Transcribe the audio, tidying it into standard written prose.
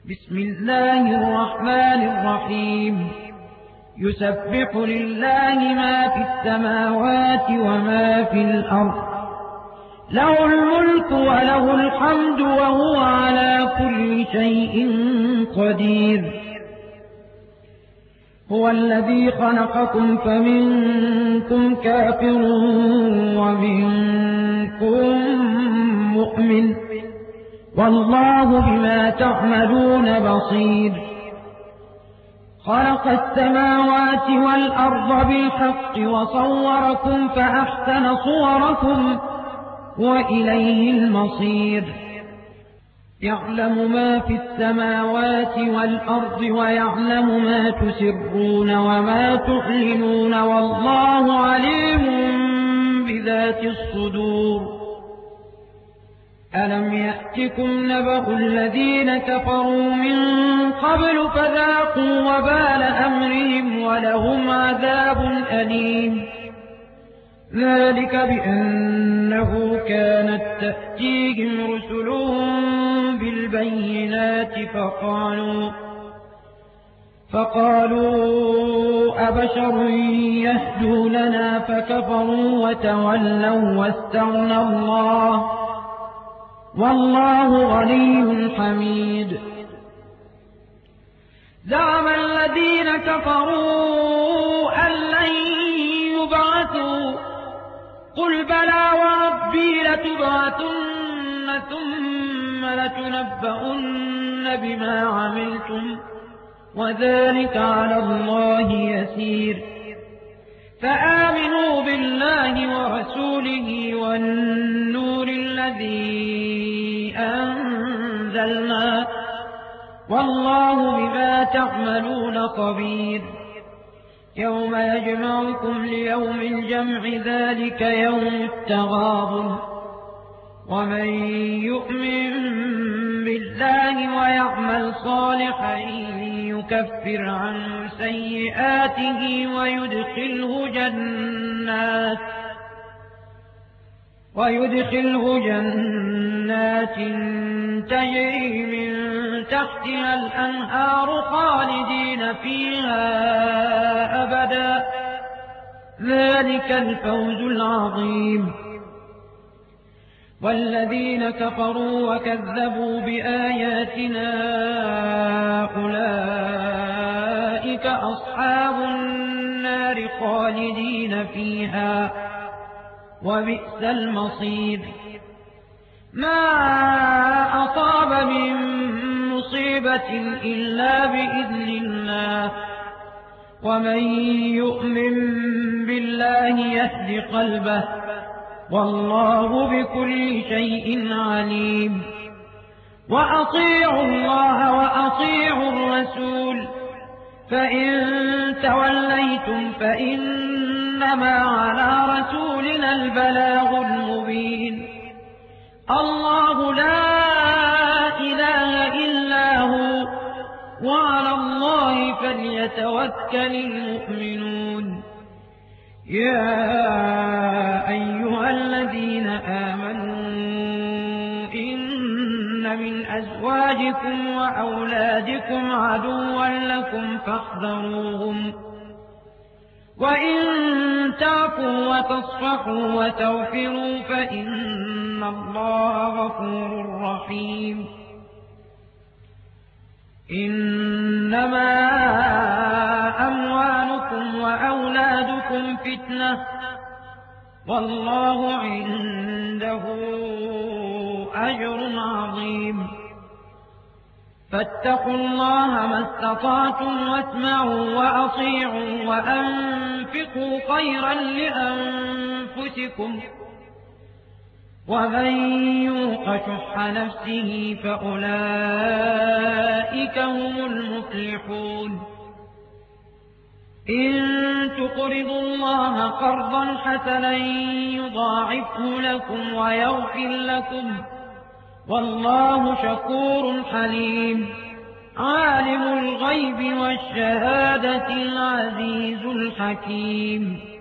بسم الله الرحمن الرحيم يسبح لله ما في السماوات وما في الأرض له الملك وله الحمد وهو على كل شيء قدير هو الذي خلقكم فمنكم كافر ومنكم مؤمن والله بما تعملون بصير خلق السماوات والأرض بالحق وصوركم فأحسن صوركم وإليه المصير يعلم ما في السماوات والأرض ويعلم ما تسرون وما تعلنون والله عليم بذات الصدور ألم يأتكم نبأ الذين كفروا من قبل فذاقوا وبال أمرهم ولهم عذاب أليم ذلك بأنه كانت تأتيهم رسلهم بالبينات فقالوا أبشر يهدوننا فكفروا وتولوا واستغنى الله والله غني حميد زعم الذين كفروا أن لن يبعثوا قل بلى وربي لتبعثن ثم لتنبؤن بما عملتم وذلك على الله يسير فآمنوا بالله ورسوله والنور الذي أنزلنا والله بما تعملون خبير يوم يجمعكم ليوم الجمع ذلك يوم التغابن ومن يؤمن بالله ويعمل صالحا يكفر عنه سيئاته ويدخله جنات تجري من تحتها الأنهار خالدين فيها أبدا ذلك الفوز العظيم والذين كفروا وكذبوا بآياتنا أولئك أصحاب النار خالدين فيها وبئس المصير ما أصاب من مصيبة إلا بإذن الله ومن يؤمن بالله يهد قلبه والله بكل شيء عليم وأطيعوا الله وأطيعوا الرسول فإن توليتم فإنما على رسولنا البلاغ المبين الله لا إله إلا هو وعلى الله فليتوكل المؤمنون يا أيها الذين آمنوا إن من أزواجكم وأولادكم عدوا لكم فاحذروهم وإن تعفوا وتصفحوا وتغفروا فإن الله غفور رحيم إنما أموالكم وأولادكم فتنة والله عنده أجر عظيم فاتقوا الله ما استطعتم واسمعوا وأطيعوا وأنفقوا خيرا لأنفسكم ومن يوق شح نفسه فأولئك هم المفلحون إن تقرضوا الله قرضا حسنا يضاعفه لكم ويغفر لكم والله شكور حليم عالم الغيب والشهادة العزيز الحكيم